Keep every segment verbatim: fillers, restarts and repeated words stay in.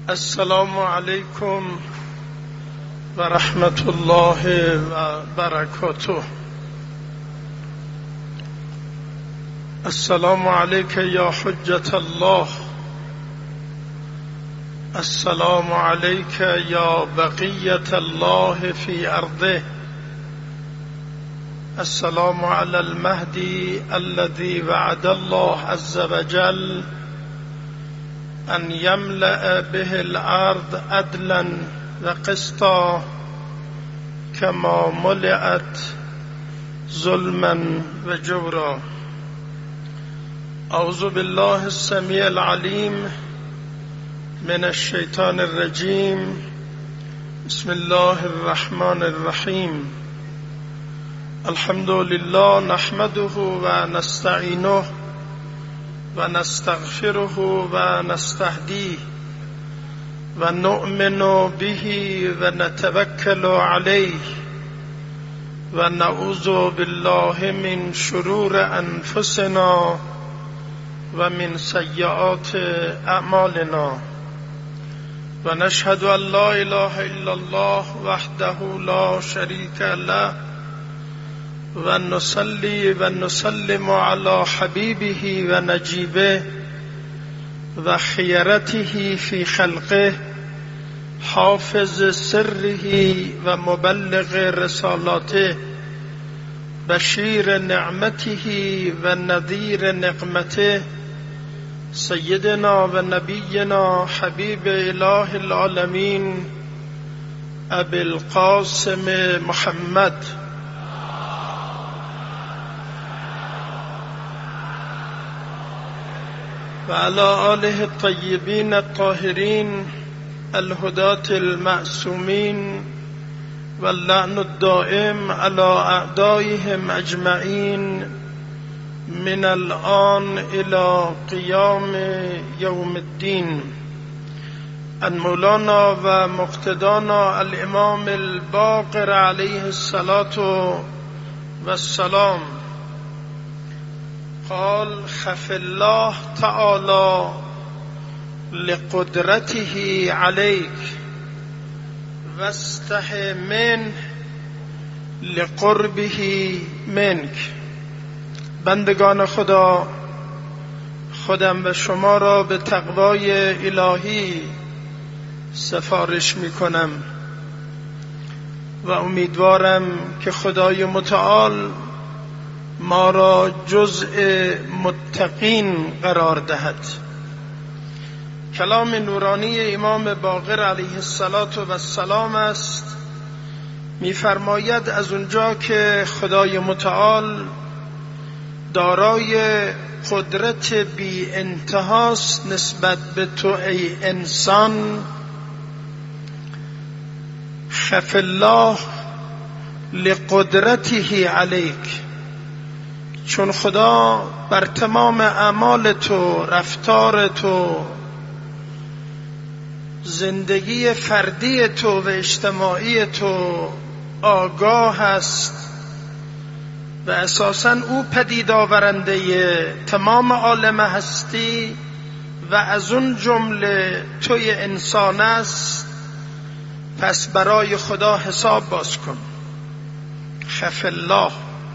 السلام علیکم و رحمت الله و برکاته. السلام علیک یا حجت الله، السلام علیک یا بقیت الله فی ارضه، السلام علی المهدی الذي وعد الله عز وجل ان يملأ به الارض عدلا و قسطا كما ملئت ظلما و جورا. اعوذ بالله السمیع العلیم من الشیطان الرجیم. بسم الله الرحمن الرحیم. الحمد لله نحمده و نستعینه و نستغفره و نستهدیه و نؤمن به و نتوکل علیه و نعوذ بالله من شرور انفسنا و من سیئات اعمالنا و نشهد ان لا اله الا الله وحده لا شریک له و نصلی و نسلم علی حبیبه و نجیبه و خیرته فی خلقه حافظ سره و مبلغ رسالاته بشیر نعمته و نذیر نقمته سیدنا و نبینا حبیب اله العالمین ابی القاسم محمد و علی آله الطیبین الطاهرین الهداة المعصومین و اللعن الدائم علی اعدائهم اجمعین من الآن الى قیام یوم الدین. ان مولانا و مقتدانا الامام الباقر علیه الصلاة والسلام قال خف الله تعالی لقدرته علیک واستحی منه لقربه منک. بندگان خدا، خودم و شما را به تقوای الهی سفارش می کنم و امیدوارم که خدای متعال ما را جزء متقین قرار دهد. کلام نورانی امام باقر علیه السلام است. می‌فرماید از اونجا که خدای متعال دارای قدرت بی انتهاست نسبت به تو ای انسان، خف الله لقدرته علیک، چون خدا بر تمام اعمال تو، رفتار تو، زندگی فردی تو و اجتماعی تو آگاه است و اساساً او پدید آورنده تمام عالم هستی و از اون جمله توی انسان است، پس برای خدا حساب باز کن. خف الله،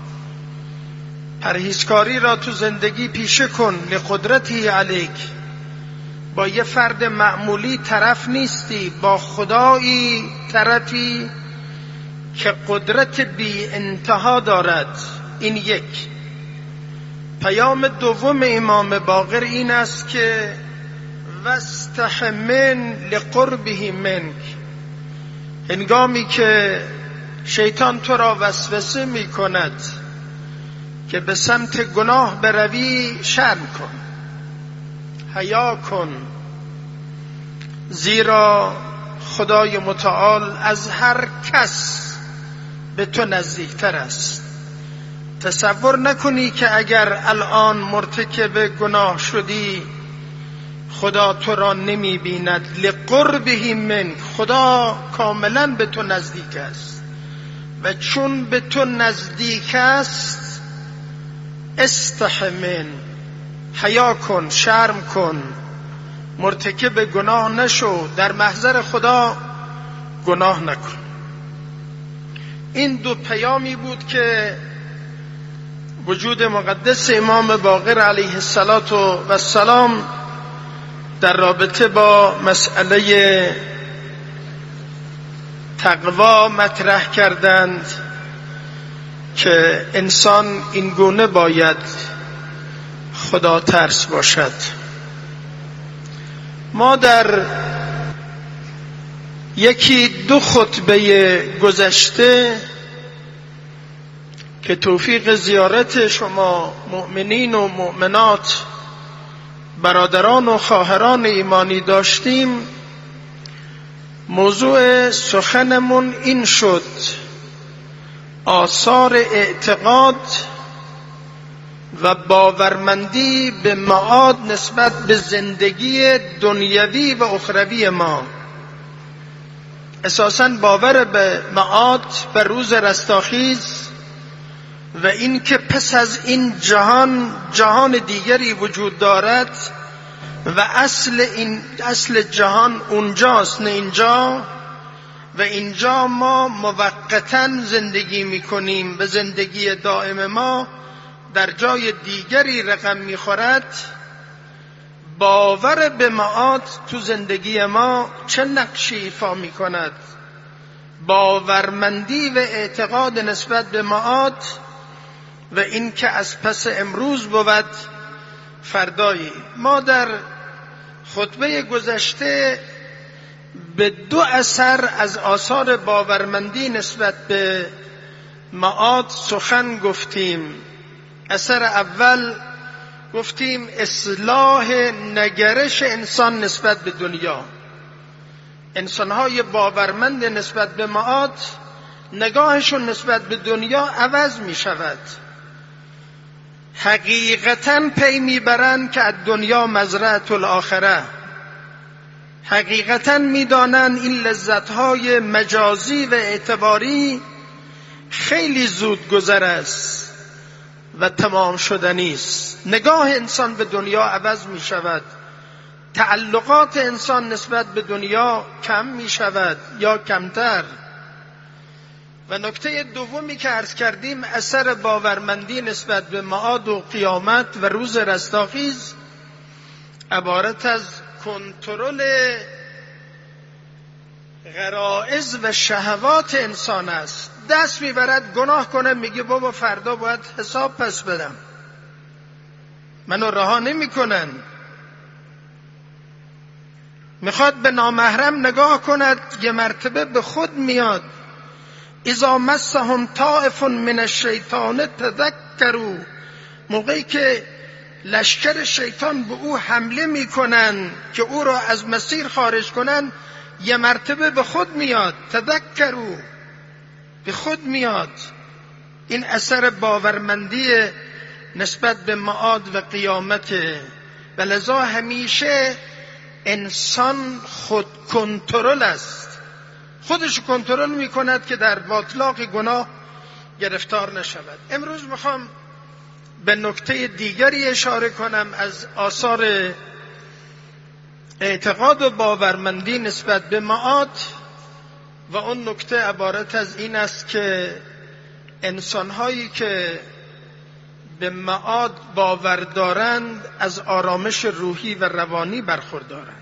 پرهیزکاری را تو زندگی پیشه کن. لقدرتی علیک، با یه فرد معمولی طرف نیستی، با خدایی طرفی که قدرت بی انتها دارد. این یک. پیام دوم امام باقر این است که واستحی من لقربه منک، هنگامی که شیطان تو را وسوسه می کند که به سمت گناه بروی، شرم کن، حیا کن، زیرا خدای متعال از هر کس به تو نزدیکتر است. تصور نکنی که اگر الان مرتکب گناه شدی خدا تو را نمی بیند. لقربه منک، خدا کاملا به تو نزدیک است و چون به تو نزدیک است استحی من، حیا کن، شرم کن، مرتکب گناه نشو، در محضر خدا گناه نکن. این دو پیامی بود که وجود مقدس امام باقر علیه السلام در رابطه با مسئله تقوا مطرح کردند که انسان این گونه باید خدا ترس باشد. ما در یکی دو خطبه گذشته که توفیق زیارت شما مؤمنین و مؤمنات برادران و خواهران ایمانی داشتیم، موضوع سخنمون این شد: آثار اعتقاد و باورمندی به معاد نسبت به زندگی دنیوی و اخروی ما. اساساً باور به معاد، به روز رستاخیز و این که پس از این جهان جهان دیگری وجود دارد و اصل این اصل جهان اونجاست نه اینجا، و اینجا ما موقتاً زندگی میکنیم و زندگی دائم ما در جای دیگری رقم میخورد. باور به معاد تو زندگی ما چه نقشی ایفا میکند؟ باورمندی و اعتقاد نسبت به معاد و این که از پس امروز بود فردایی. ما در خطبه گذشته به دو اثر از آثار باورمندی نسبت به معاد سخن گفتیم. اثر اول گفتیم اصلاح نگرش انسان نسبت به دنیا. انسان‌های باورمند نسبت به معاد نگاهشون نسبت به دنیا عوض می شود. حقیقتاً پی میبرند که از دنیا مزرعة الاخره. حقیقتاً میدانند این لذت‌های مجازی و اعتباری خیلی زود گذر است و تمام شدنی است. نگاه انسان به دنیا عوض می شود. تعلقات انسان نسبت به دنیا کم می شود یا کمتر. و نکته دومی که عرض کردیم اثر باورمندی نسبت به معاد و قیامت و روز رستاخیز عبارت از کنترل غرائز و شهوات انسان است. دست میبرد گناه کنه، میگه بابا فردا باید حساب پس بدم، منو رها نمی کنن. میخواد به نامحرم نگاه کند، یه مرتبه به خود میاد. اذا مسهم طائف من الشیطان تذکروا، موقعی که لشکر شیطان به او حمله میکنن که او را از مسیر خارج کنن، یه مرتبه به خود میاد. تذکروا، به خود میاد. این اثر باورمندی نسبت به معاد و قیامت. و لذا همیشه انسان خود کنترل است، خودش کنترل میکند که در باطلاق گناه گرفتار نشود. امروز میخوام به نکته دیگری اشاره کنم از آثار اعتقاد و باورمندی نسبت به معاد، و اون نکته عبارت از این است که انسانهایی که به معاد باور دارند از آرامش روحی و روانی برخوردارند.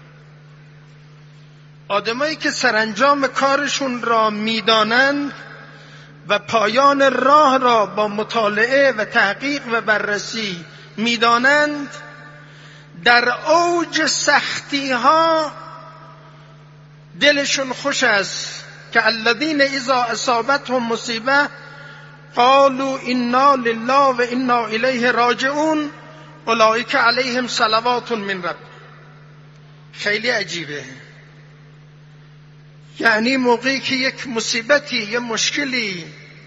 آدمایی که سرانجام کارشون را میدانند و پایان راه را با مطالعه و تحقیق و بررسی میدانند، در اوج سختی ها دلشون خوش است که الذین اذا اصابتهم مصیبه قالوا انا لله و انا الیه راجعون اولئک علیهم صلوات من رب. خیلی عجیبه. یعنی موقعی که یک مصیبتی، یک مشکلی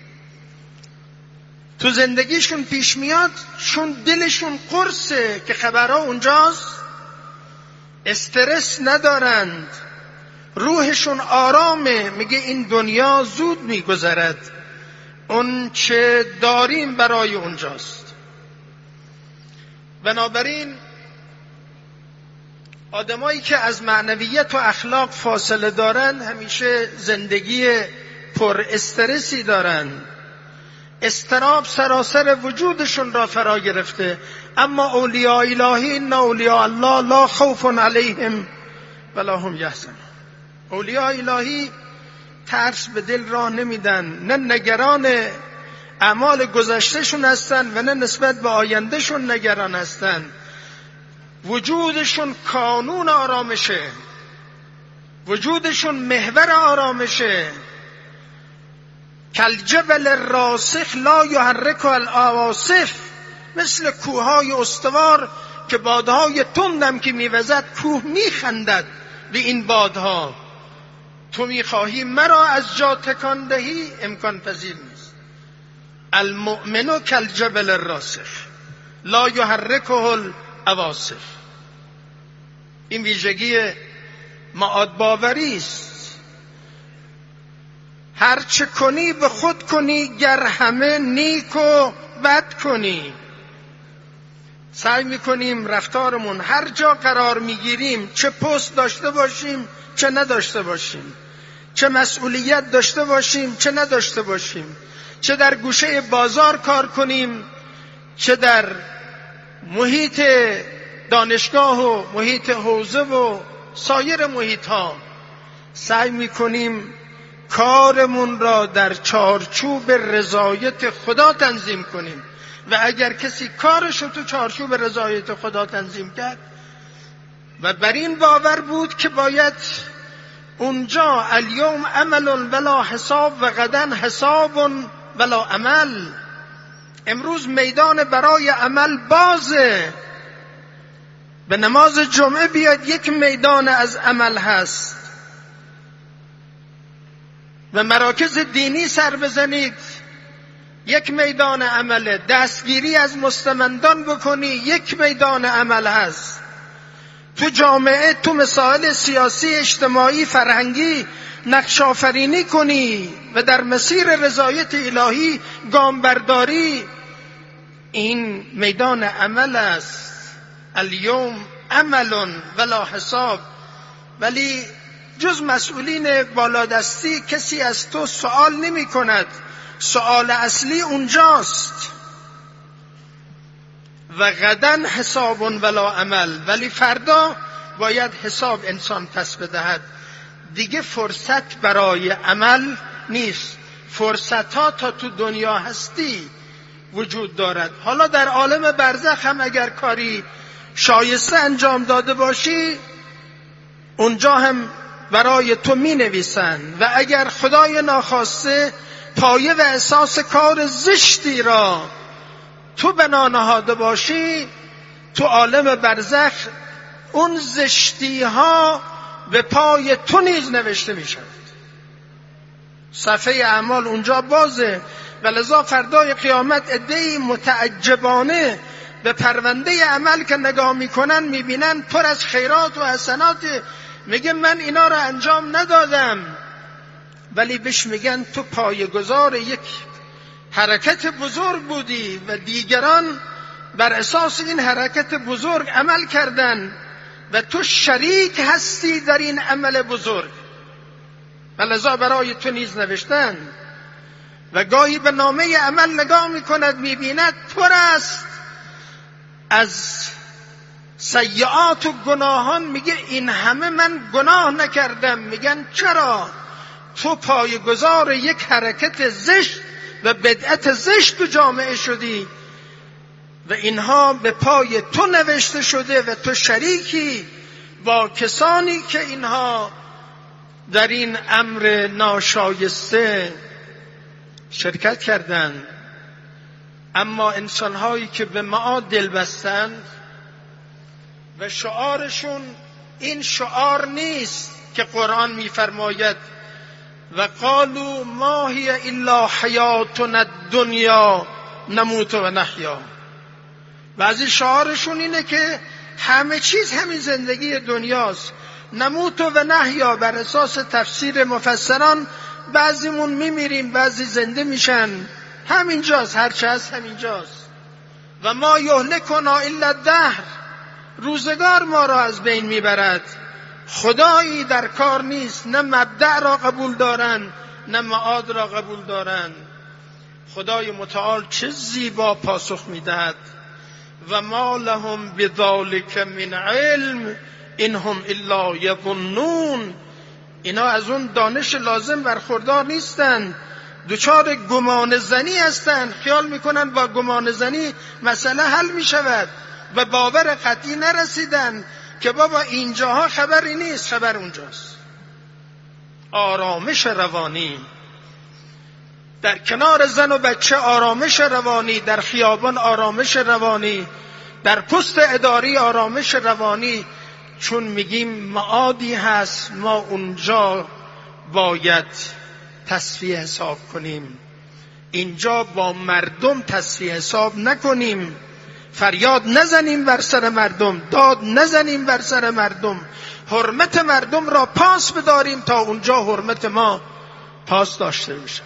تو زندگیشون پیش میاد، چون دلشون قرصه که خبرها اونجاست، استرس ندارند، روحشون آرامه، میگه این دنیا زود میگذرد، اون چه داریم برای اونجاست. بنابراین آدمایی که از معنویت و اخلاق فاصله دارن همیشه زندگی پر استرسی دارن، اضطراب سراسر وجودشون را فرا گرفته. اما اولیاء الهی، ان اولیاء الله لا خوف علیهم ولا هم یحزنون. اولیاء الهی ترس به دل راه نمیدن، نه نگران اعمال گذشتهشون هستن و نه نسبت به آیندهشون نگران هستن. وجودشون کانون آرامشه، وجودشون محور آرامشه. کالجبل الراسخ لا یحرک العواصف، مثل کوههای استوار که بادهای تندم که میوزد کوه میخندد به این بادها. تو میخواهی مرا از جا تکان دهی، امکان پذیر نیست. المؤمن کالجبل الراسخ لا یحرکه العواصف. این ویژگی معاد باوری است. هر چه کنی به خود کنی، گر همه نیک و بد کنی. سعی میکنیم رفتارمون هر جا قرار میگیریم، چه پست داشته باشیم چه نداشته باشیم، چه مسئولیت داشته باشیم چه نداشته باشیم، چه در گوشه بازار کار کنیم چه در محیط دانشگاه و محیط حوزه و سایر محیط ها، سعی میکنیم کارمون را در چارچوب رضایت خدا تنظیم کنیم. و اگر کسی کارش رو تو چارچوب رضایت خدا تنظیم کرد و بر این باور بود که باید اونجا الیوم عمل ولا حساب و غدا حساب ولا عمل، امروز میدان برای عمل بازه، به نماز جمعه بیاد یک میدان از عمل هست، و مراکز دینی سر بزنید یک میدان عمله، دستگیری از مستمندان بکنی یک میدان عمل هست، تو جامعه تو مسائل سیاسی اجتماعی فرهنگی نقش آفرینی کنی و در مسیر رضایت الهی گام برداری، این میدان عمل است. الیوم عمل ولا حساب. ولی جز مسئولین بالادستی کسی از تو سوال نمی کند. سوال اصلی اونجاست. و غدا حساب ولا عمل، ولی فردا باید حساب انسان پس بدهد. دیگه فرصت برای عمل نیست. فرصت ها تا تو دنیا هستی وجود دارد. حالا در عالم برزخ هم اگر کاری شایسته انجام داده باشی، اونجا هم برای تو می نویسن. و اگر خدای ناخواسته پایه و اساس کار زشتی را تو بنا نهاده باشی، تو عالم برزخ اون زشتی ها به پای تو نیز نوشته می شود. صفحه اعمال اونجا بازه. و لذا فردای قیامت عده‌ای متعجبانه به پرونده عمل که نگاه میکنن میبینن پر از خیرات و حسنات، میگه من اینا را انجام ندادم، ولی بهش میگن تو پایه‌گذار یک حرکت بزرگ بودی و دیگران بر اساس این حرکت بزرگ عمل کردن و تو شریک هستی در این عمل بزرگ، و لذا برای تو نیز نوشتن. و گاهی به نامه عمل نگاه میکند میبیند پر است از سیئات و گناهان، میگه این همه من گناه نکردم. میگن چرا؟ تو پایه‌گذار یک حرکت زشت و بدعت زشت تو جامعه شدی و اینها به پای تو نوشته شده و تو شریکی با کسانی که اینها در این امر ناشایسته شرکت کردند. اما انسان‌هایی که به معاد دل بستند و شعارشون این شعار نیست که قرآن می‌فرماید و قالوا ما هی الا حیاتنا الدنیا نموت و نحیا. بعضی شعارشون اینه که همه چیز همین زندگی دنیاست. نموت و نحیا بر اساس تفسیر مفسران، بعضیمون میمیریم بعضی زنده میشن، همینجاست، هرچه هست همینجاست. و ما یهلکنا الا الدهر، روزگار ما را از بین میبرد. خدایی در کار نیست، نه مبدأ را قبول دارند نه معاد را قبول دارند. خدای متعال چه زیبا پاسخ میدهد: و ما لهم بذلک من علم انهم الا یظنون. اینا از اون دانش لازم برخوردار نیستند، دچار گمان زنی هستند. خیال میکنن با گمان زنی مسئله حل میشود و باور قطعی نرسیدن که بابا اینجاها خبری نیست، خبر اونجاست. آرامش روانی در کنار زن و بچه، آرامش روانی در خیابان، آرامش روانی در پست اداری، آرامش روانی. چون میگیم معادی هست، ما اونجا باید تصفیه حساب کنیم، اینجا با مردم تصفیه حساب نکنیم، فریاد نزنیم بر سر مردم، داد نزنیم بر سر مردم، حرمت مردم را پاس بداریم تا اونجا حرمت ما پاس داشته میشود.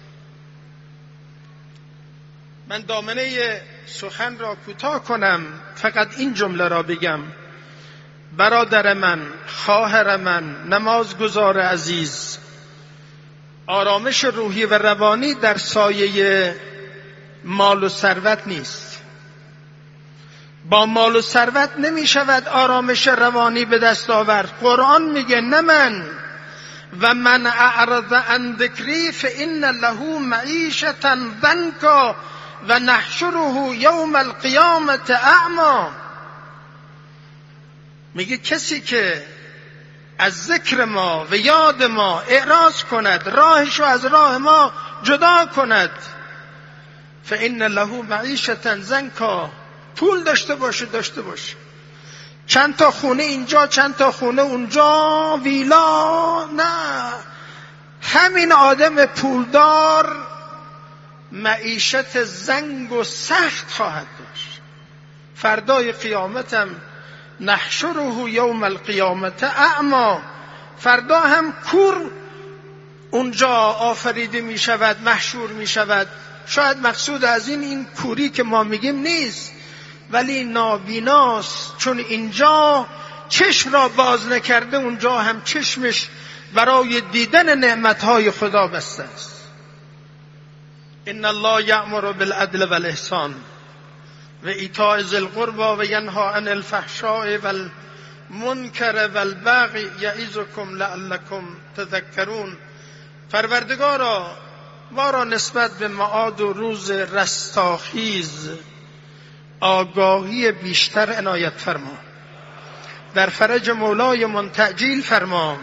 من دامنه سخن را کوتاه کنم، فقط این جمله را بگم: برادر من، خواهر من، نمازگزار عزیز، آرامش روحی و روانی در سایه مال و ثروت نیست. با مال و ثروت نمی شود آرامش روانی به دست آورد. قرآن میگه نه من و من اعرض عن ذکری فان له معیشة ضنکا و نحشره یوم القیامة اعمی. میگه کسی که از ذکر ما و یاد ما اعراض کند، راهشو از راه ما جدا کند، فان له معیشة ضنکا، پول داشته باشه داشته باشه، چند تا خونه اینجا چند تا خونه اونجا، ویلا، نه، همین آدم پولدار معیشت زنگ و سخت خواهد داشت. فردای قیامتم نحشره یوم القیامت اعمی، فردا هم کور اونجا آفریده می شود، محشور می شود. شاید مقصود از این این کوری که ما میگیم نیست، ولی نابیناست، چون اینجا چشم را باز نکرده اونجا هم چشمش برای دیدن نعمتهای خدا بسته است. ان الله یأمر بالعدل والاحسان و ایتاء ذی القربی و ینهی عن الفحشاء والمنکر والبغی یعظکم لعلکم تذکرون. پروردگارا ما را نسبت به معاد و روز رستاخیز آگاهی بیشتر عنایت فرما، در فرج مولای من تعجیل فرما،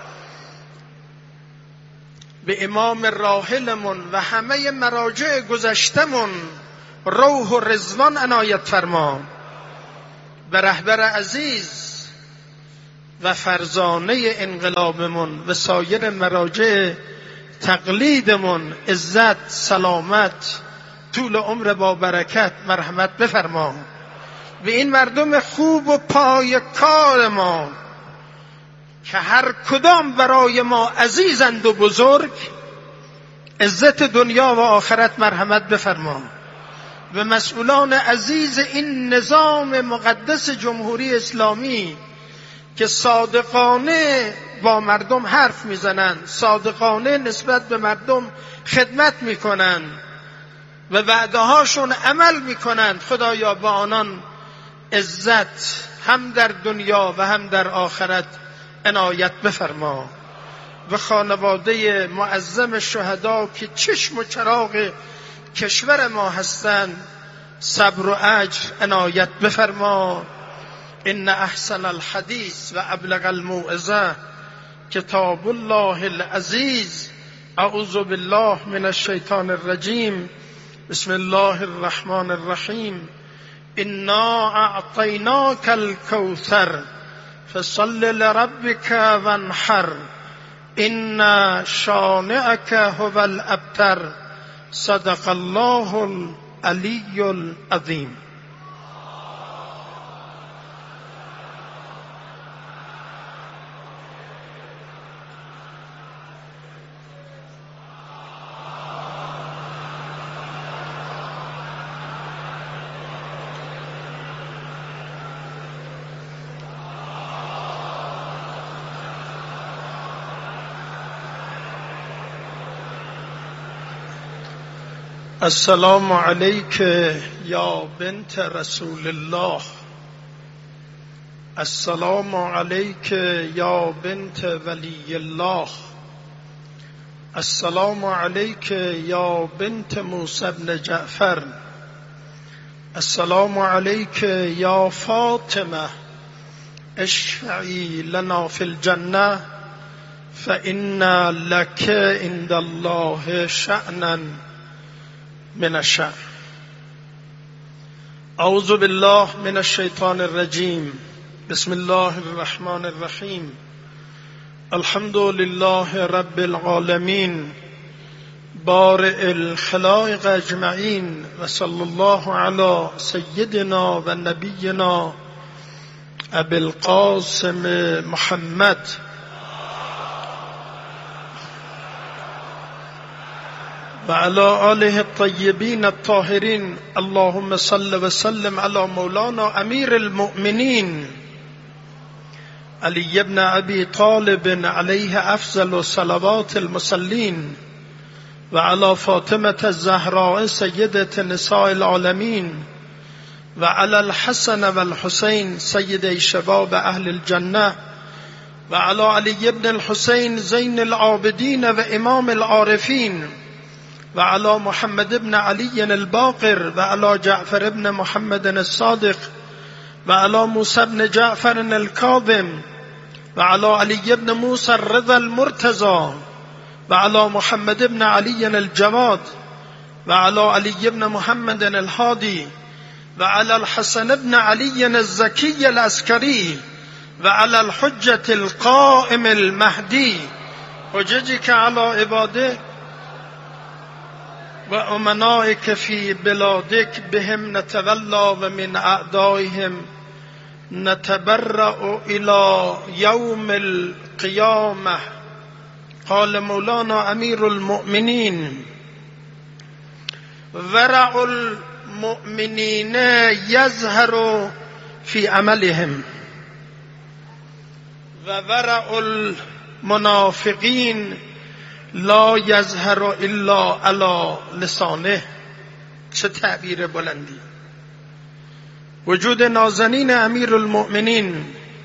به امام راحلمون و همه مراجع گذشتمون روح و رضوان عنایت فرما، به رهبر عزیز و فرزانه انقلابمون و سایر مراجع تقلیدمون عزت، سلامت، طول عمر با برکت مرحمت بفرما. به این مردم خوب و پای کار ما که هر کدام برای ما عزیزند و بزرگ، عزت دنیا و آخرت مرحمت بفرما. و مسئولان عزیز این نظام مقدس جمهوری اسلامی که صادقانه با مردم حرف میزنند، صادقانه نسبت به مردم خدمت میکنند و وعدهاشون عمل میکنند، خدایا با آنان عزت هم در دنیا و هم در آخرت عنایت بفرما. و خانواده معظم شهدا که چشم و چراغ کشور ما هستند صبر و اجر عنایت بفرما. ان احسن الحدیث و ابلغ الموعظه کتاب الله العزیز. اعوذ بالله من الشیطان الرجیم. بسم الله الرحمن الرحیم. انا اعطیناک الکوثر فصل لربک وانحر ان شانئک هو الابتر. صدق الله العلی العظیم. السلام علیک یا بنت رسول الله. السلام علیک یا بنت ولی الله. السلام علیک یا بنت موسی بن جعفر. السلام علیک یا فاطمه اشفعی لنا فی الجنه فإن لك عند الله شأنا من الشأن. اعوذ بالله من الشیطان الرجیم. بسم الله الرحمن الرحیم. الحمد لله رب العالمین بارئ الخلائق اجمعین و صلی الله علی سیدنا و نبینا ابی القاسم محمد و علی آله الطیبین الطاهرین. اللهم صل و سلم علی مولانا امیر المؤمنین علی ابن ابی طالب علیه افضل صلوات المصلین و علی فاطمه الزهراء سیدة نساء العالمین و علی الحسن و الحسین سید شباب اهل الجنه و علی علی ابن الحسین زین العابدین و امام العارفین و علی محمد ابن علی الباقر و علی جعفر ابن محمد الصادق و علی موسی ابن جعفر الكاظم و علی علی ابن موسی الرضا المرتضى و علی محمد ابن علی الجواد و علی علی ابن محمد الهادی و علی الحسن ابن علی الزکی العسکری و علی الحجة القائم المهدی حججك علی عبادك و امنائك فی بلادك بهم نتولا و من اعدائهم نتبرأ الى یوم القیامه. قال مولانا امیر المؤمنین ورع المؤمنین یظهر فی عملهم و ورع المنافقین لا یظهر الا علی لسانه. چه تعبیر بلندی. وجود نازنین امیر المؤمنین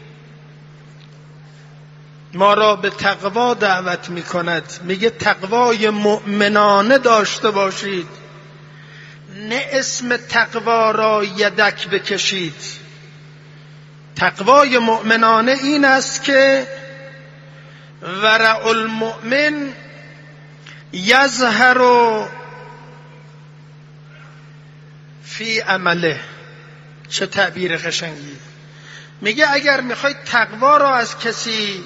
ما را به تقوا دعوت می کند. میگه تقوای مؤمنانه داشته باشید، نه اسم تقوا را یدک بکشید. تقوای مؤمنانه این است که ورع المؤمن یظهر فی عمله. چه تعبیر قشنگی. میگه اگر میخواید تقوا را از کسی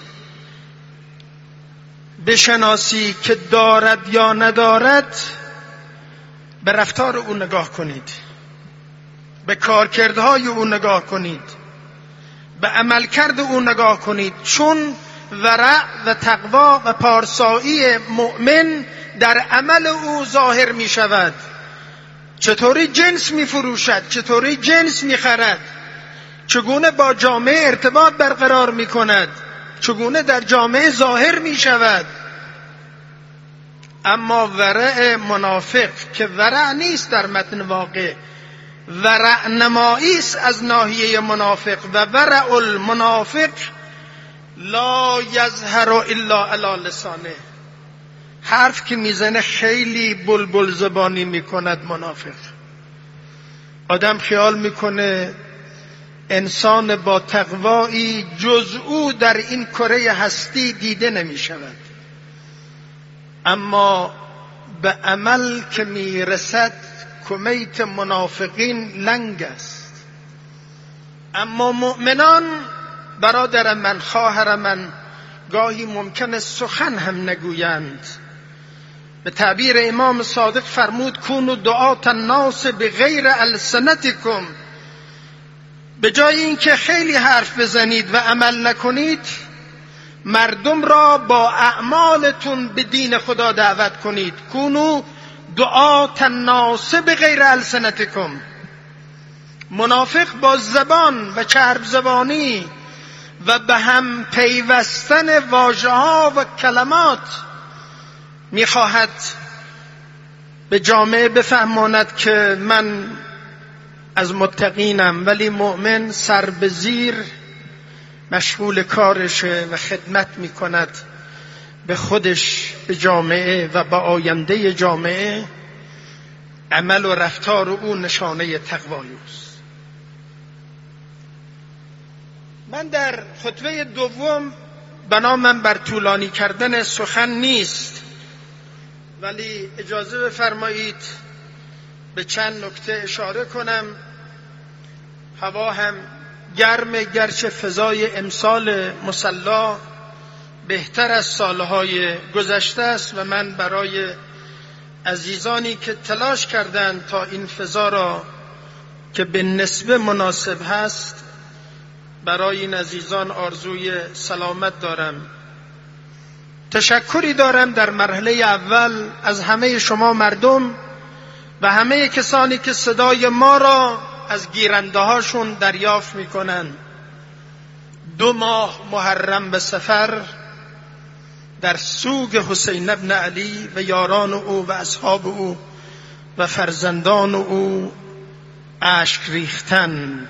بشناسی که دارد یا ندارد، به رفتار او نگاه کنید، به کارکردهای او نگاه کنید، به عملکرد او نگاه کنید. چون ورع و تقوا و پارسایی مؤمن در عمل او ظاهر می شود. چطوری جنس می فروشد، چطوری جنس می خرد، چگونه با جامعه ارتباط برقرار می کند، چگونه در جامعه ظاهر می شود. اما ورع منافق که ورع نیست در متن واقع، ورع نمایی است از ناحیه منافق. و ورع المنافق لا یظهر الا علی لسانه. حرف که میزنه خیلی بلبل زبانی میکند منافق. آدم خیال میکنه انسان با تقوایی جز او در این کره هستی دیده نمیشود، اما به عمل که میرسد کمیت منافقین لنگ است. اما مؤمنان برادر من، خواهر من، گاهی ممکن سخن هم نگویند. به تعبیر امام صادق فرمود کونوا دعاة الناس بغیر السنتکم. به جای اینکه خیلی حرف بزنید و عمل نکنید، مردم را با اعمالتون به دین خدا دعوت کنید. کونوا دعاة الناس بغیر السنتکم. منافق با زبان و چرب زبانی و به هم پیوستن واژه‌ها و کلمات میخواهد به جامعه بفهماند که من از متقینم، ولی مؤمن سر به زیر مشغول کارشه و خدمت میکند به خودش، به جامعه و به آینده جامعه. عمل و رفتار او نشانه تقوای اوست. من در خطبه دوم بنامم بر طولانی کردن سخن نیست، ولی اجازه بفرمایید به چند نکته اشاره کنم. هوا هم گرم، گرچه فضای امسال مصلا بهتر از سالهای گذشته است و من برای عزیزانی که تلاش کردند تا این فضا را که به نسبه مناسب هست، برای این عزیزان آرزوی سلامت دارم. تشکری دارم در مرحله اول از همه شما مردم و همه کسانی که صدای ما را از گیرنده هاشون دریافت میکنن. دو ماه محرم به سفر در سوگ حسین ابن علی و یاران او و اصحاب او و فرزندان او اشک ریختن.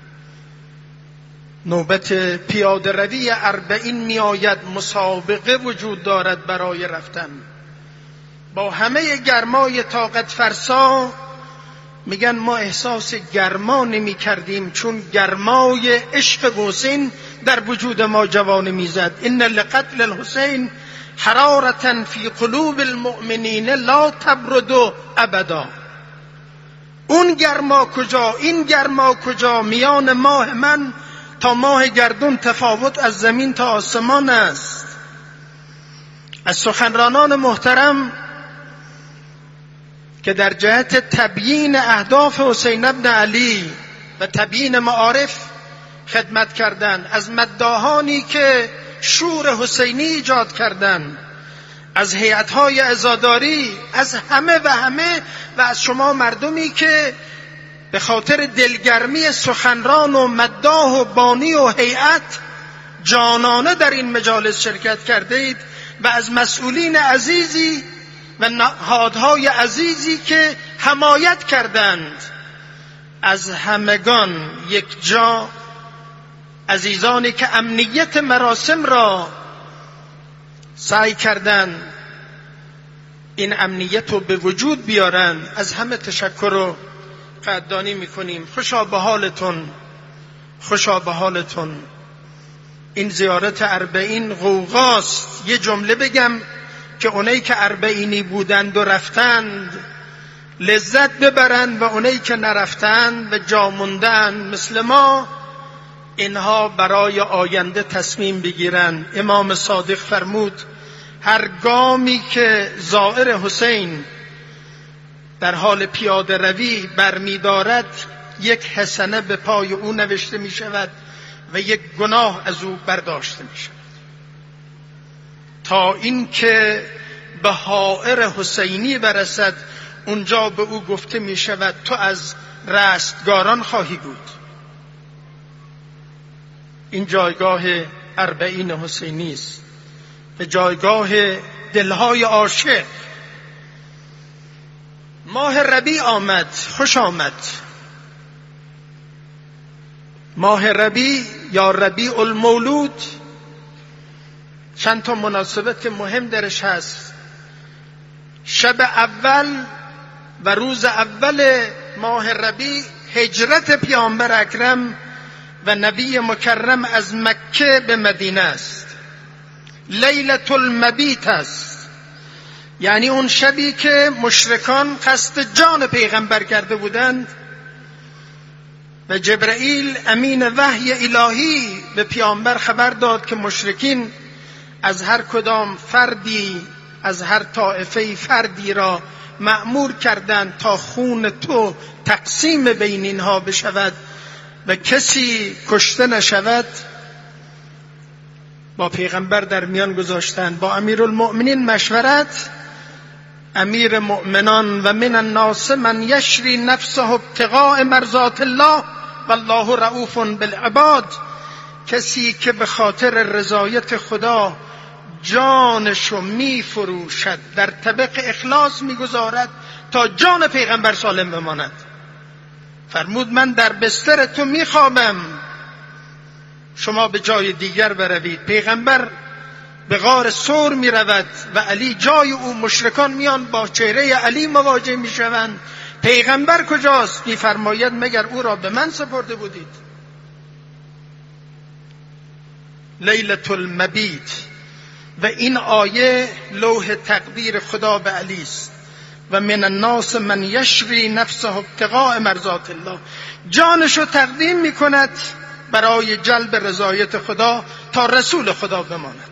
نوبت پیاده روی اربعین می آید، مسابقه وجود دارد برای رفتن. با همه گرمای طاقت فرسا میگن ما احساس گرما نمی کردیم، چون گرمای عشق حسین در وجود ما جوانه میزد. ان لقتل الحسین حرارة فی قلوب المؤمنین لا تبرد ابدا. اون گرما کجا؟ این گرما کجا؟ میان ماه من تا ماه گردون تفاوت از زمین تا آسمان است. از سخنرانان محترم که در جهت تبیین اهداف حسین ابن علی و تبیین معارف خدمت کردند، از مداحانی که شور حسینی ایجاد کردند، از هیئت‌های عزاداری، از همه و همه و از شما مردمی که به خاطر دلگرمی سخنران و مداح و بانی و هیئت جانانه در این مجالس شرکت کرده اید، و از مسئولین عزیزی و نهادهای عزیزی که حمایت کردند. از همگان یک جا عزیزانی که امنیت مراسم را سعی کردند این امنیت رو به وجود بیارن، از همه تشکر و قدردانی میکنیم. خوشا به حالتون، خوشا به حالتون. این زیارت اربعین غوغاست. یه جمله بگم که اونایی که اربعینی بودند و رفتند لذت ببرند و اونایی که نرفتند و جا موندند مثل ما، اینها برای آینده تصمیم بگیرند. امام صادق فرمود هر گامی که زائر حسین در حال پیاده روی برمی‌دارد، یک حسنه به پای او نوشته می شود و یک گناه از او برداشته می شود، تا اینکه به حائر حسینی برسد. اونجا به او گفته می شود تو از رستگاران خواهی بود. این جایگاه اربعین حسینی است و جایگاه دلهای عاشق. ماه ربیع آمد، خوش آمد. ماه ربیع یا ربیع المولود چند تا مناسبت مهم درش هست. شب اول و روز اول ماه ربیع هجرت پیامبر اکرم و نبی مکرم از مکه به مدینه است. لیلة المبیت است، یعنی اون شبی که مشرکان قصد جان پیغمبر کرده بودند و جبرائیل امین وحی الهی به پیامبر خبر داد که مشرکین از هر کدام فردی، از هر طائفه فردی را مأمور کردند تا خون تو تقسیم بین اینها بشود و کسی کشته نشود. با پیغمبر در میان گذاشتند، با امیرالمؤمنین مشورت. امیر مؤمنان و من الناس من یشری نفسه ابتغاء مرضات الله والله رؤوف بالعباد، کسی که به خاطر رضایت خدا جانشو می فروشد، در طبق اخلاص می گذارد تا جان پیغمبر سالم بماند. فرمود من در بستر تو می خوابم، شما به جای دیگر بروید. پیغمبر به غار ثور می رود و علی جای او، مشرکان میان با چهره علی مواجه می شوند. پیغمبر کجاست؟ می فرماید مگر او را به من سپرده بودید؟ لیلة المبیت. و این آیه لوح تقدیر خدا به علی است. و من الناس من یشری نفسه ابتغاء مرضات الله، جانشو تقدیم می کند برای جلب رضایت خدا تا رسول خدا بماند.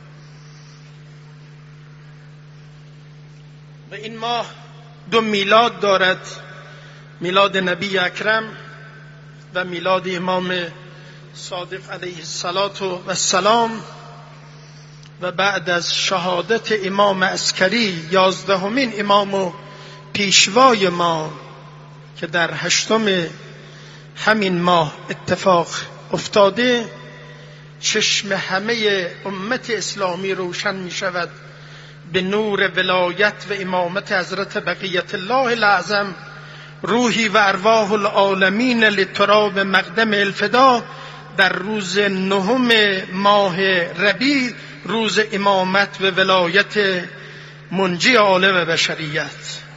و این ماه دو میلاد دارد، میلاد نبی اکرم و میلاد امام صادق علیه السلام. و بعد از شهادت امام عسکری، یازدهمین امام و پیشوای ما که در هشتم همین ماه اتفاق افتاده، چشم همه امت اسلامی روشن می شود به نور ولایت و امامت حضرت بقیت الله الاعظم، روحی و ارواح العالمین لتراب مقدم الفدا، در روز نهم ماه ربیع، روز امامت و ولایت منجی عالم بشریت.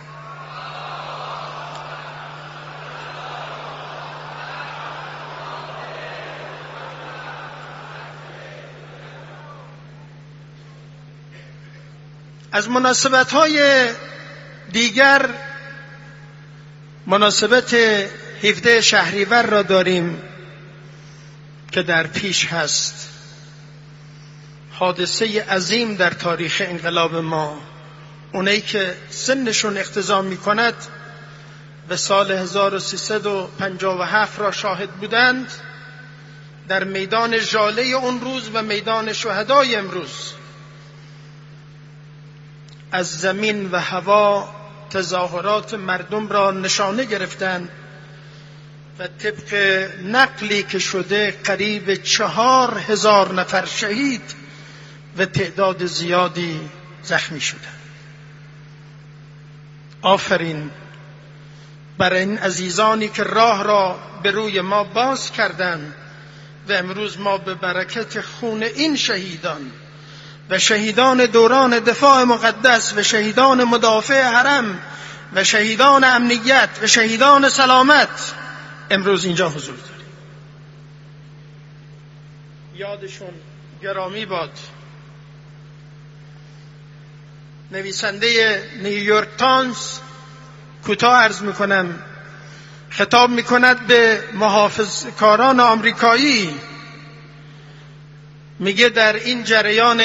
از مناسبت‌های دیگر مناسبت هفده شهریور را داریم که در پیش هست. حادثه عظیم در تاریخ انقلاب ما. اونایی که سنشون اقتضا می کند به سال هزار و سیصد و پنجاه و هفت را شاهد بودند، در میدان ژاله اون روز و میدان شهدای امروز از زمین و هوا تظاهرات مردم را نشانه گرفتند و طبق نقلی که شده قریب چهار هزار نفر شهید و تعداد زیادی زخمی شدند. آفرین بر این عزیزانی که راه را به روی ما باز کردند و امروز ما به برکت خون این شهیدان و شهیدان دوران دفاع مقدس و شهیدان مدافع حرم و شهیدان امنیت و شهیدان سلامت امروز اینجا حضور داریم. یادشون گرامی باد. نویسنده نیویورک تایمز کوتاه عرض میکنم خطاب میکند به محافظه‌کاران آمریکایی، میگه در این جریان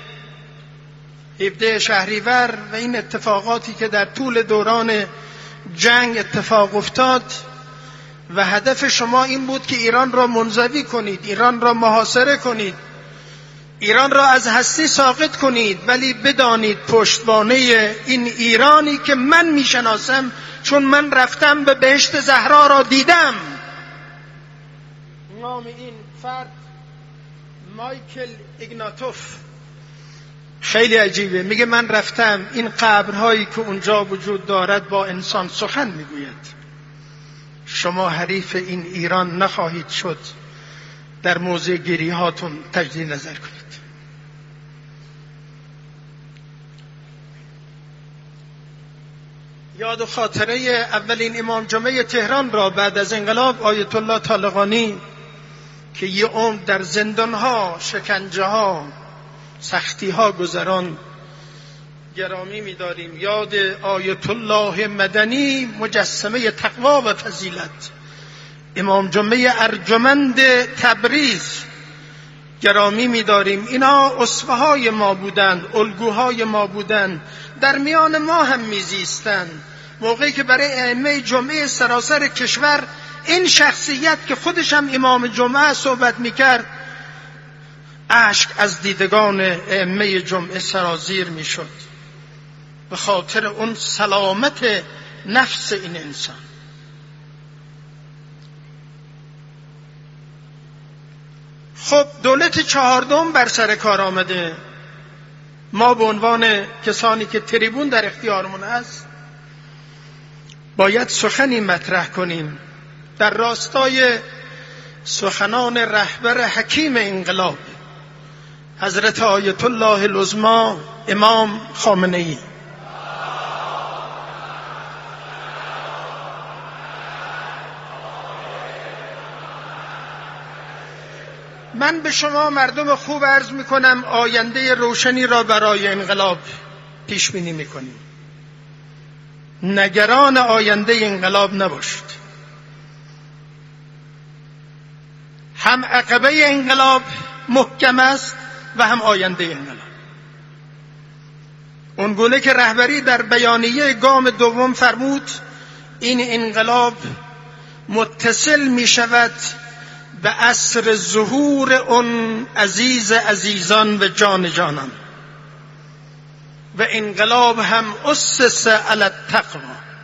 هفده شهریور و این اتفاقاتی که در طول دوران جنگ اتفاق افتاد و هدف شما این بود که ایران را منزوی کنید، ایران را محاصره کنید، ایران را از هستی ساقط کنید، ولی بدانید پشتوانه این ایرانی که من میشناسم، چون من رفتم به بهشت زهرا را دیدم. نام این فرد مایکل ایگناتوف خیلی عجیبه. میگه من رفتم این قبرهایی که اونجا وجود دارد با انسان سخن میگوید. شما حریف این ایران نخواهید شد، در موضع گریه هاتون تجدید نظر کنید. یاد و خاطره اولین امام جمعه تهران را بعد از انقلاب آیت الله طالقانی که یه عمر در زندانها، شکنجه‌ها، سختی‌ها گذران گرامی می‌داریم. یاد آیت الله مدنی مجسمه تقوا و فضیلت، امام جمعه ارجمند تبریز گرامی می‌داریم. اینا اسوه‌های ما بودند، الگوهای ما بودند، در میان ما هم میزیستند. موقعی که برای ائمه جمعه سراسر کشور این شخصیت که خودش هم امام جمعه صحبت میکرد، اشک از دیدگان ائمه جمعه سرازیر میشد به خاطر اون سلامت نفس این انسان. خب دولت چهاردهم بر سر کار آمده. ما به عنوان کسانی که تریبون در اختیارمون است باید سخنی مطرح کنیم در راستای سخنان رهبر حکیم انقلاب حضرت آیت الله العظمی امام خامنه ای. من به شما مردم خوب عرض می کنم آینده روشنی را برای انقلاب پیش بینی می کنیم. نگران آینده انقلاب نباشید. هم عقبه انقلاب محکم است و هم آینده انقلاب. اونگونه که رهبری در بیانیه گام دوم فرمود این انقلاب متصل می شود به عصر ظهور اون عزیز عزیزان و جان جانان و انقلاب هم اسس علی التقوی.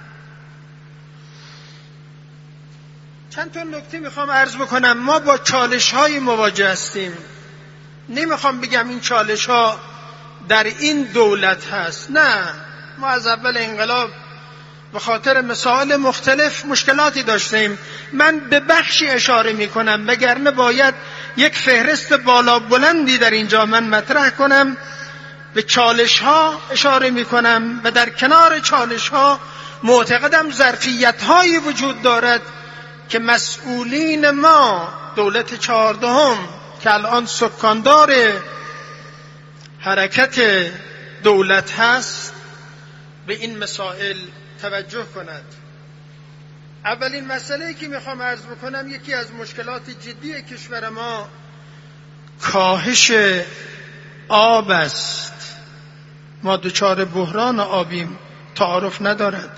چند تا نکته میخوام عرض بکنم. ما با چالش های مواجه هستیم. نمیخوام بگم این چالش ها در این دولت هست، نه، ما از اول انقلاب به خاطر مسائل مختلف مشکلاتی داشتیم. من به بخشی اشاره میکنم، وگرنه باید یک فهرست بالا بلندی در اینجا من مطرح کنم. به چالش ها اشاره میکنم و در کنار چالش ها معتقدم ظرفیت هایی وجود دارد که مسئولین ما دولت چهاردهم که الان سکاندار حرکت دولت هست به این مسائل توجه کند. اولین مسئله که میخوام عرض بکنم، یکی از مشکلات جدی کشور ما کاهش آب است. ما دچار بحران آبیم، تعارف ندارد.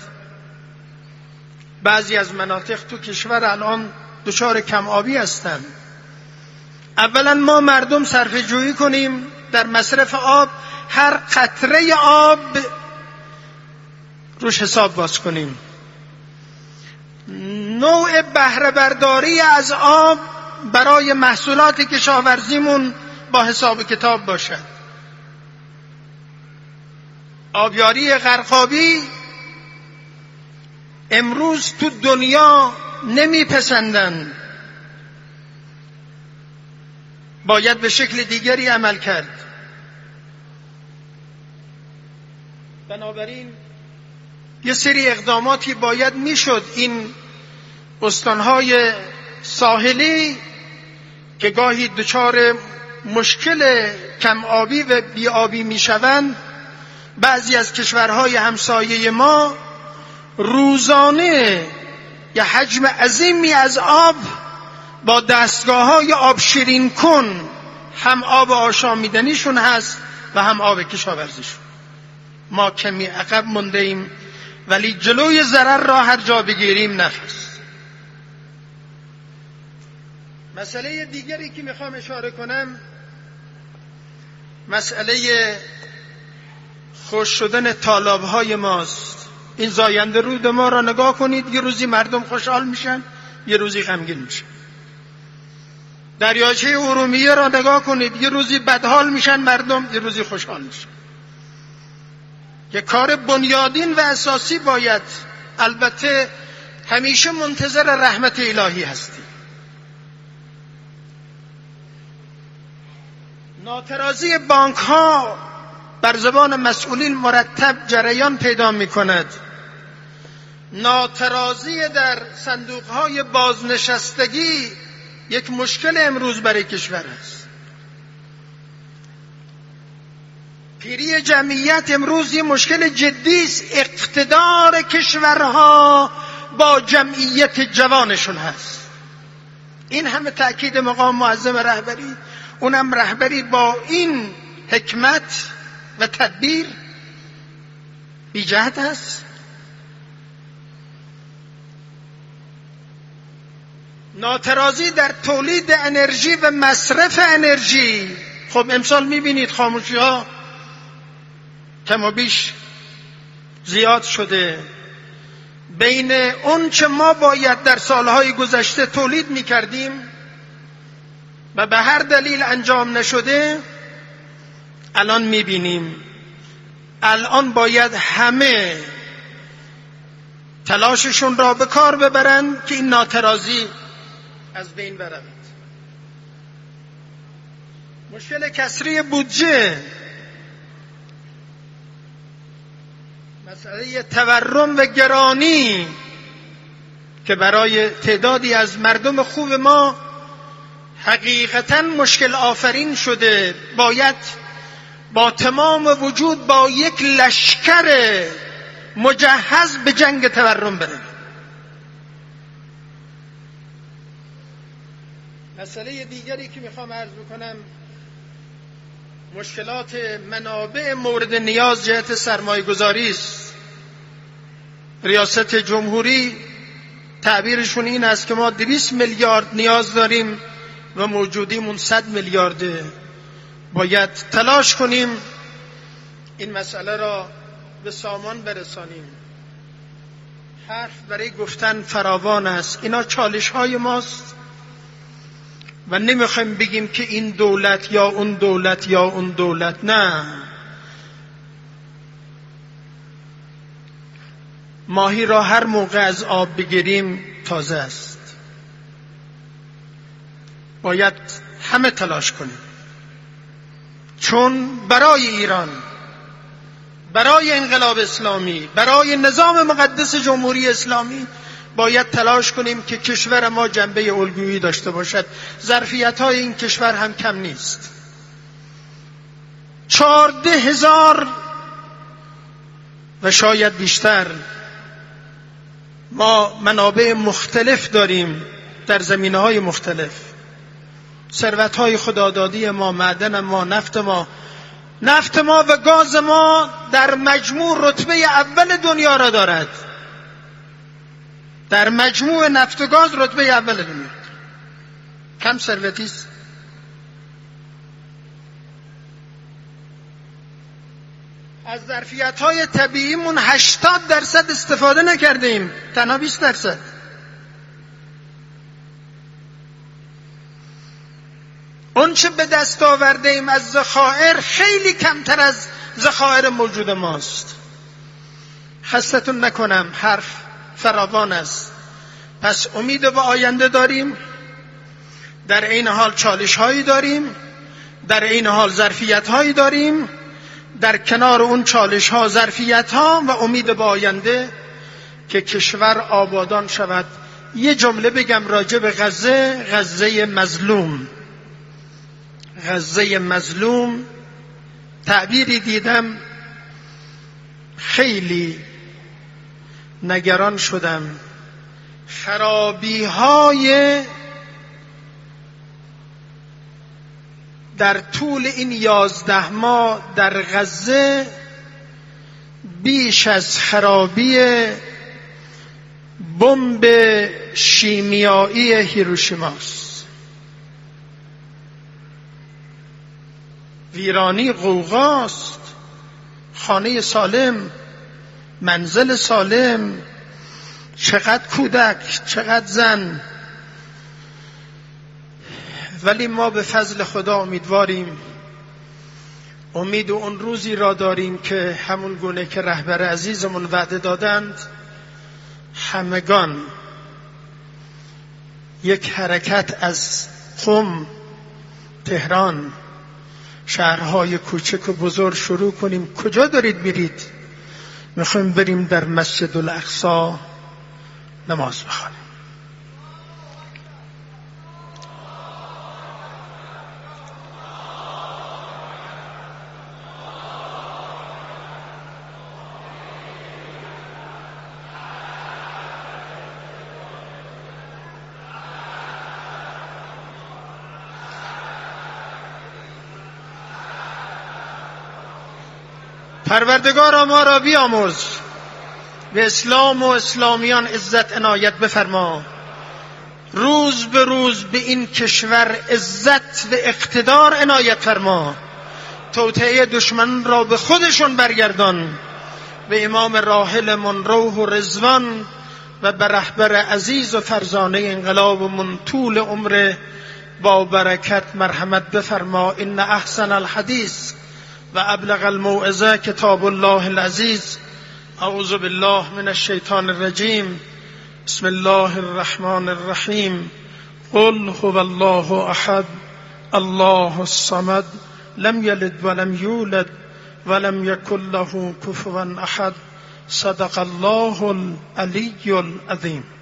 بعضی از مناطق تو کشور الان دچار کم آبی هستند. اولا ما مردم صرفه جویی کنیم در مصرف آب، هر قطره آب روش حساب باز کنیم. نوع بهره برداری از آب برای محصولات کشاورزیمون با حساب کتاب باشد. آبیاری غرقابی امروز تو دنیا نمیپسندن، باید به شکل دیگری عمل کرد. بنابراین یه سری اقداماتی باید میشد این استانهای ساحلی که گاهی دچار مشکل کم آبی و بی آبی میشوند، بعضی از کشورهای همسایه ما روزانه یه حجم عظیمی از آب با دستگاه‌های آب شیرین کن، هم آب آشامیدنیشون هست و هم آب کشاورزیشون. ما کمی عقب مونده ایم، ولی جلوی ضرر را هر جا بگیریم نفس. مسئله دیگری که میخوام اشاره کنم مسئله خوش شدن طالاب‌های ماست. این زاینده رود ما را نگاه کنید، یه روزی مردم خوشحال میشن، یه روزی غمگین میشن. دریاچه ارومیه را نگاه کنید، یه روزی بدحال میشن مردم، یه روزی خوشحال میشن. یه کار بنیادین و اساسی باید، البته همیشه منتظر رحمت الهی هستیم. ناترازی بانک ها بر زبان مسئولین مرتب جریان پیدا می کند. ناترازی در صندوق های بازنشستگی یک مشکل امروز برای کشور است. پیری جمعیت امروز یک مشکل جدی است. اقتدار کشورها با جمعیت جوانشون هست. این همه تأکید مقام معظم رهبری، اونم رهبری با این حکمت و تدبیر بی جهت است. ناترازی در تولید انرژی و مصرف انرژی. خب امسال میبینید خاموشی ها کم و بیش زیاد شده. بین اون چه ما باید در سالهای گذشته تولید میکردیم و به هر دلیل انجام نشده، الان میبینیم الان باید همه تلاششون را به کار ببرند که این ناترازی از بین برود. مشکل کسری بودجه، مسئله تورم و گرانی که برای تعدادی از مردم خوب ما حقیقتاً مشکل آفرین شده، باید با تمام وجود با یک لشکر مجهز به جنگ تورم بریم. مسئله دیگری که میخوام عرض بکنم مشکلات منابع مورد نیاز جهت سرمایه گذاری است. ریاست جمهوری تعبیرشون این است که ما دویست میلیارد نیاز داریم و موجودیمون صد میلیارده. باید تلاش کنیم این مسئله را به سامان برسانیم. حرف برای گفتن فراوان است، اینا چالش های ماست و نمیخوایم بگیم که این دولت یا اون دولت یا اون دولت، نه. ماهی را هر موقع از آب بگیریم تازه است. باید همه تلاش کنیم، چون برای ایران، برای انقلاب اسلامی، برای نظام مقدس جمهوری اسلامی باید تلاش کنیم که کشور ما جنبه الگویی داشته باشد. ظرفیت‌های این کشور هم کم نیست. چهارده هزار و شاید بیشتر ما منابع مختلف داریم در زمینه‌های مختلف. ثروت‌های خدادادی ما، معدن ما، نفت ما نفت ما و گاز ما در مجموع رتبه اول دنیا را دارد. در مجموع نفت و گاز رتبه اول دنیا. کم ثروتی است. از ظرفیت‌های طبیعیمون هشتاد درصد استفاده نکردیم، تنها بیست درصد. اون چه به دست آورده ایم از ذخایر خیلی کمتر از ذخایر موجود ماست. خستتون نکنم، حرف فراوان است. پس امید به آینده داریم، در این حال چالش هایی داریم، در این حال ظرفیت هایی داریم، در کنار اون چالش ها ظرفیت ها و امید به آینده که کشور آبادان شود. یه جمله بگم راجع به غزه. غزه مظلوم، غزه مظلوم تعبیری دیدم خیلی نگران شدم. خرابی های در طول این یازده ماه در غزه بیش از خرابی بمب شیمیایی هیروشیماست. ویرانی، غوغاست، خانه سالم، منزل سالم، چقدر کودک، چقدر زن. ولی ما به فضل خدا امیدواریم، امید اون روزی را داریم که همون گونه که رهبر عزیزمون وعده دادند، همگان یک حرکت از قم، تهران، شهرهای کوچک و بزرگ شروع کنیم. کجا دارید میرید؟ میخوایم بریم در مسجد الاقصی نماز بخوانیم. پروردگارا ما را بیامرز، به اسلام و اسلامیان عزت عنایت بفرما. روز به روز به این کشور عزت و اقتدار عنایت فرما. توطئه دشمن را به خودشون برگردان. به امام راحلمون روح و رضوان و به رهبر عزیز و فرزانه انقلابمون طول عمر با برکت مرحمت بفرما. ان احسن الحدیث و ابلغ الموعظه کتاب الله العزیز. اعوذ بالله من الشیطان الرجیم. بسم الله الرحمن الرحیم. قل هو الله احد الله الصمد لم یلد ولم یولد ولم یکن له کفوا احد. صدق الله العلی العظیم.